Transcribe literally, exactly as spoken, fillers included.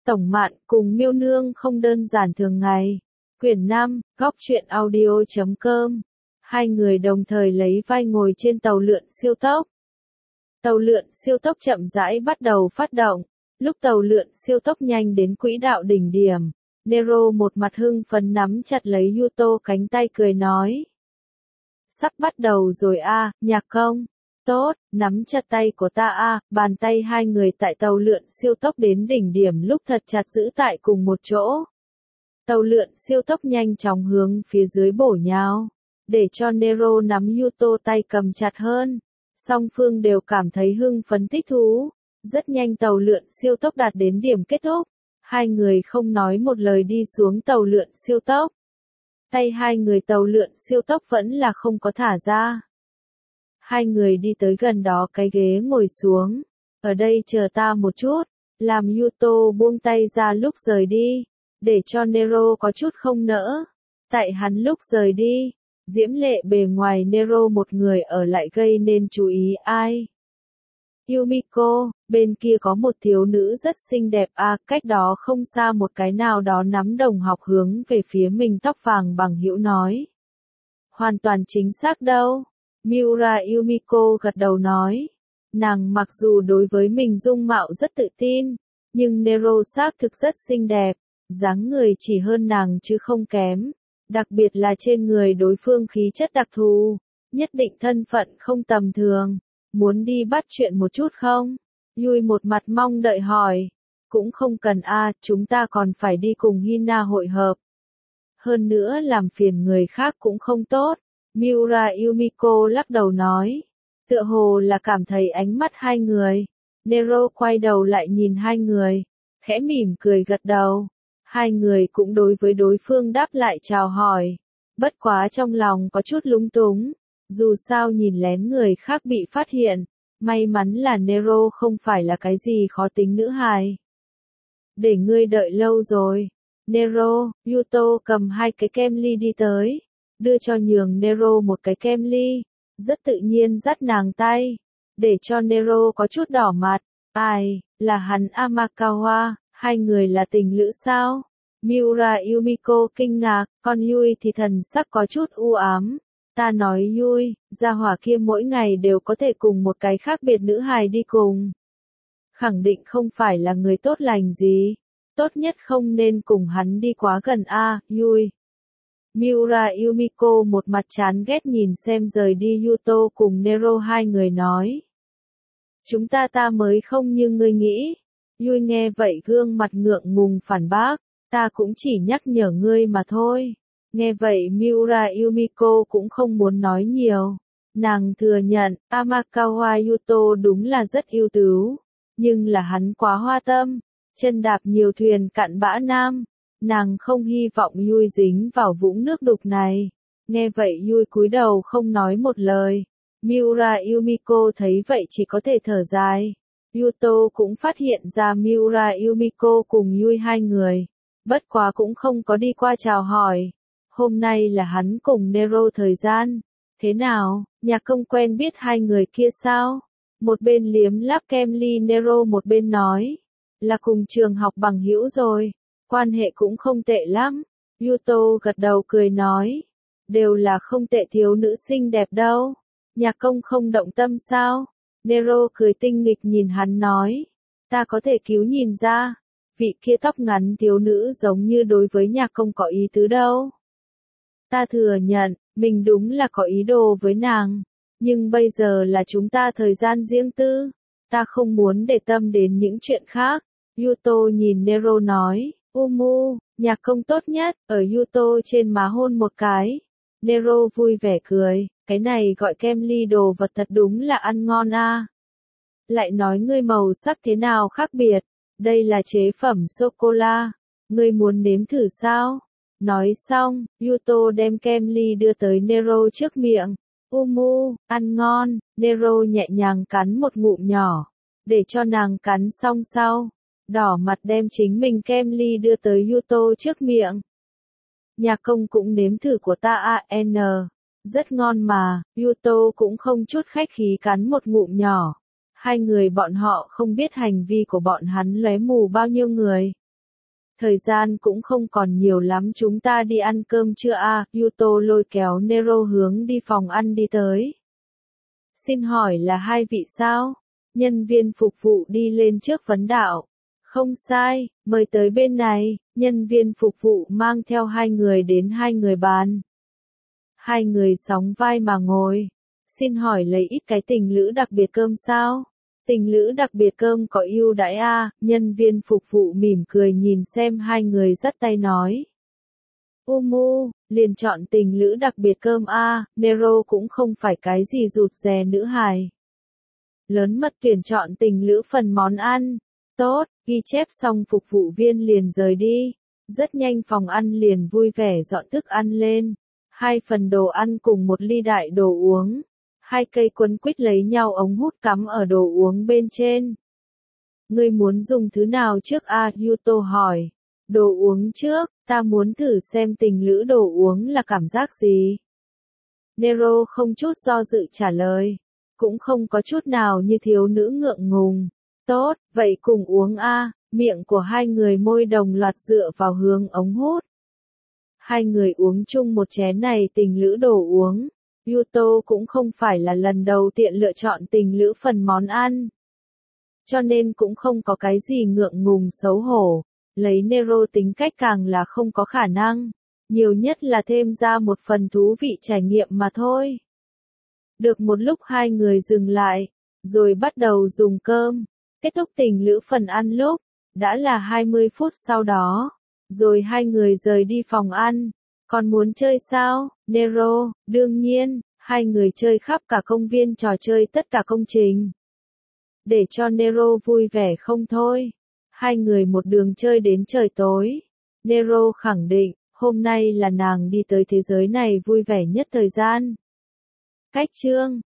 Tổng Mạn cùng Miêu Nương không đơn giản thường ngày. Quyển năm, góc truyện audio chấm com. Hai người đồng thời lấy vai ngồi trên tàu lượn siêu tốc. Tàu lượn siêu tốc chậm rãi bắt đầu phát động. Lúc tàu lượn siêu tốc nhanh đến quỹ đạo đỉnh điểm, Nero một mặt hưng phấn nắm chặt lấy Yuto cánh tay cười nói. Sắp bắt đầu rồi a, à, Nhạc Công. Tốt, nắm chặt tay của ta a, à, bàn tay hai người tại tàu lượn siêu tốc đến đỉnh điểm lúc thật chặt giữ tại cùng một chỗ. Tàu lượn siêu tốc nhanh chóng hướng phía dưới bổ nhào, để cho Nero nắm Yuto tay cầm chặt hơn. Song phương đều cảm thấy hưng phấn thích thú. Rất nhanh tàu lượn siêu tốc đạt đến điểm kết thúc. Hai người không nói một lời đi xuống tàu lượn siêu tốc. Tay hai người tàu lượn siêu tốc vẫn là không có thả ra. Hai người đi tới gần đó cái ghế ngồi xuống. Ở đây chờ ta một chút. Làm Yuto buông tay ra lúc rời đi. Để cho Nero có chút không nỡ. Tại hắn lúc rời đi. Diễm lệ bề ngoài Nero một người ở lại gây nên chú ý ai. Yumiko, bên kia có một thiếu nữ rất xinh đẹp à, cách đó không xa một cái nào đó nắm đồng học hướng về phía mình tóc vàng bằng hữu nói. Hoàn toàn chính xác đâu. Miura Yumiko gật đầu nói. Nàng mặc dù đối với mình dung mạo rất tự tin, nhưng Nero xác thực rất xinh đẹp, dáng người chỉ hơn nàng chứ không kém. Đặc biệt là trên người đối phương khí chất đặc thù, nhất định thân phận không tầm thường. Muốn đi bắt chuyện một chút không? Yui một mặt mong đợi hỏi. Cũng không cần a, à, chúng ta còn phải đi cùng Hina hội hợp. Hơn nữa làm phiền người khác cũng không tốt. Miura Yumiko lắc đầu nói. Tựa hồ là cảm thấy ánh mắt hai người. Nero quay đầu lại nhìn hai người. Khẽ mỉm cười gật đầu. Hai người cũng đối với đối phương đáp lại chào hỏi. Bất quá trong lòng có chút lúng túng. Dù sao nhìn lén người khác bị phát hiện, may mắn là Nero không phải là cái gì khó tính nữ hài. Để ngươi đợi lâu rồi. Nero, Yuto cầm hai cái kem ly đi tới, đưa cho nhường Nero một cái kem ly, rất tự nhiên dắt nàng tay, để cho Nero có chút đỏ mặt. Ai, là hắn Amakawa, hai người là tình lữ sao? Miura Yumiko kinh ngạc, còn Yui thì thần sắc có chút u ám. Ta nói Yui, gia hỏa kia mỗi ngày đều có thể cùng một cái khác biệt nữ hài đi cùng. Khẳng định không phải là người tốt lành gì. Tốt nhất không nên cùng hắn đi quá gần a, à, Yui. Miura Yumiko một mặt chán ghét nhìn xem rời đi Yuto cùng Nero hai người nói. Chúng ta ta mới không như ngươi nghĩ. Yui nghe vậy gương mặt ngượng ngùng phản bác. Ta cũng chỉ nhắc nhở ngươi mà thôi. Nghe vậy Miura Yumiko cũng không muốn nói nhiều. Nàng thừa nhận, Amakawa Yuto đúng là rất ưu tú. Nhưng là hắn quá hoa tâm. Chân đạp nhiều thuyền cạn bã nam. Nàng không hy vọng Yui dính vào vũng nước đục này. Nghe vậy Yui cúi đầu không nói một lời. Miura Yumiko thấy vậy chỉ có thể thở dài. Yuto cũng phát hiện ra Miura Yumiko cùng Yui hai người. Bất quá cũng không có đi qua chào hỏi. Hôm nay là hắn cùng Nero thời gian. Thế nào, Nhạc Công quen biết hai người kia sao? Một bên liếm láp kem ly Nero một bên nói. Là cùng trường học bằng hữu rồi. Quan hệ cũng không tệ lắm. Yuto gật đầu cười nói. Đều là không tệ thiếu nữ xinh đẹp đâu. Nhạc Công không động tâm sao? Nero cười tinh nghịch nhìn hắn nói. Ta có thể cứu nhìn ra. Vị kia tóc ngắn thiếu nữ giống như đối với Nhạc Công có ý tứ đâu. Ta thừa nhận, mình đúng là có ý đồ với nàng. Nhưng bây giờ là chúng ta thời gian riêng tư. Ta không muốn để tâm đến những chuyện khác. Yuto nhìn Nero nói. Umu, Nhạc Công tốt nhất, ở Yuto trên má hôn một cái. Nero vui vẻ cười. Cái này gọi kem ly đồ vật thật đúng là ăn ngon a. À. Lại nói ngươi màu sắc thế nào khác biệt. Đây là chế phẩm sô-cô-la. Ngươi muốn nếm thử sao? Nói xong, Yuto đem kem ly đưa tới Nero trước miệng. Umu, ăn ngon. Nero nhẹ nhàng cắn một ngụm nhỏ. Để cho nàng cắn xong sau. Đỏ mặt đem chính mình kem ly đưa tới Yuto trước miệng. Nhạc Công cũng nếm thử của ta a n. Rất ngon mà. Yuto cũng không chút khách khí cắn một ngụm nhỏ. Hai người bọn họ không biết hành vi của bọn hắn lóe mù bao nhiêu người. Thời gian cũng không còn nhiều lắm, chúng ta đi ăn cơm chưa à? Yuto lôi kéo Nero hướng đi phòng ăn đi tới. Xin hỏi là hai vị sao? Nhân viên phục vụ đi lên trước vấn đạo. Không sai, mời tới bên này, nhân viên phục vụ mang theo hai người đến hai người bàn. Hai người sóng vai mà ngồi. Xin hỏi lấy ít cái tình lữ đặc biệt cơm sao? Tình lữ đặc biệt cơm có ưu đãi à? Nhân viên phục vụ mỉm cười nhìn xem hai người dắt tay nói. Umu, liền chọn tình lữ đặc biệt cơm à? Nero cũng không phải cái gì rụt rè nữ hài. Lớn mật tuyển chọn tình lữ phần món ăn. Tốt, ghi chép xong phục vụ viên liền rời đi. Rất nhanh phòng ăn liền vui vẻ dọn thức ăn lên. Hai phần đồ ăn cùng một ly đại đồ uống. Hai cây quấn quýt lấy nhau ống hút cắm ở đồ uống bên trên. Ngươi muốn dùng thứ nào trước à? Yuto hỏi. Đồ uống trước, ta muốn thử xem tình lữ đồ uống là cảm giác gì. Nero không chút do dự trả lời. Cũng không có chút nào như thiếu nữ ngượng ngùng. Tốt, vậy cùng uống a. Miệng của hai người môi đồng loạt dựa vào hướng ống hút. Hai người uống chung một chén này tình lữ đồ uống. Yuto cũng không phải là lần đầu tiện lựa chọn tình lữ phần món ăn. Cho nên cũng không có cái gì ngượng ngùng xấu hổ. Lấy Nero tính cách càng là không có khả năng. Nhiều nhất là thêm ra một phần thú vị trải nghiệm mà thôi. Được một lúc hai người dừng lại. Rồi bắt đầu dùng cơm. Kết thúc tình lữ phần ăn lúc. Đã là hai mươi phút sau đó. Rồi hai người rời đi phòng ăn. Còn muốn chơi sao, Nero? Đương nhiên, hai người chơi khắp cả công viên trò chơi tất cả công trình. Để cho Nero vui vẻ không thôi. Hai người một đường chơi đến trời tối. Nero khẳng định, hôm nay là nàng đi tới thế giới này vui vẻ nhất thời gian. Cách chương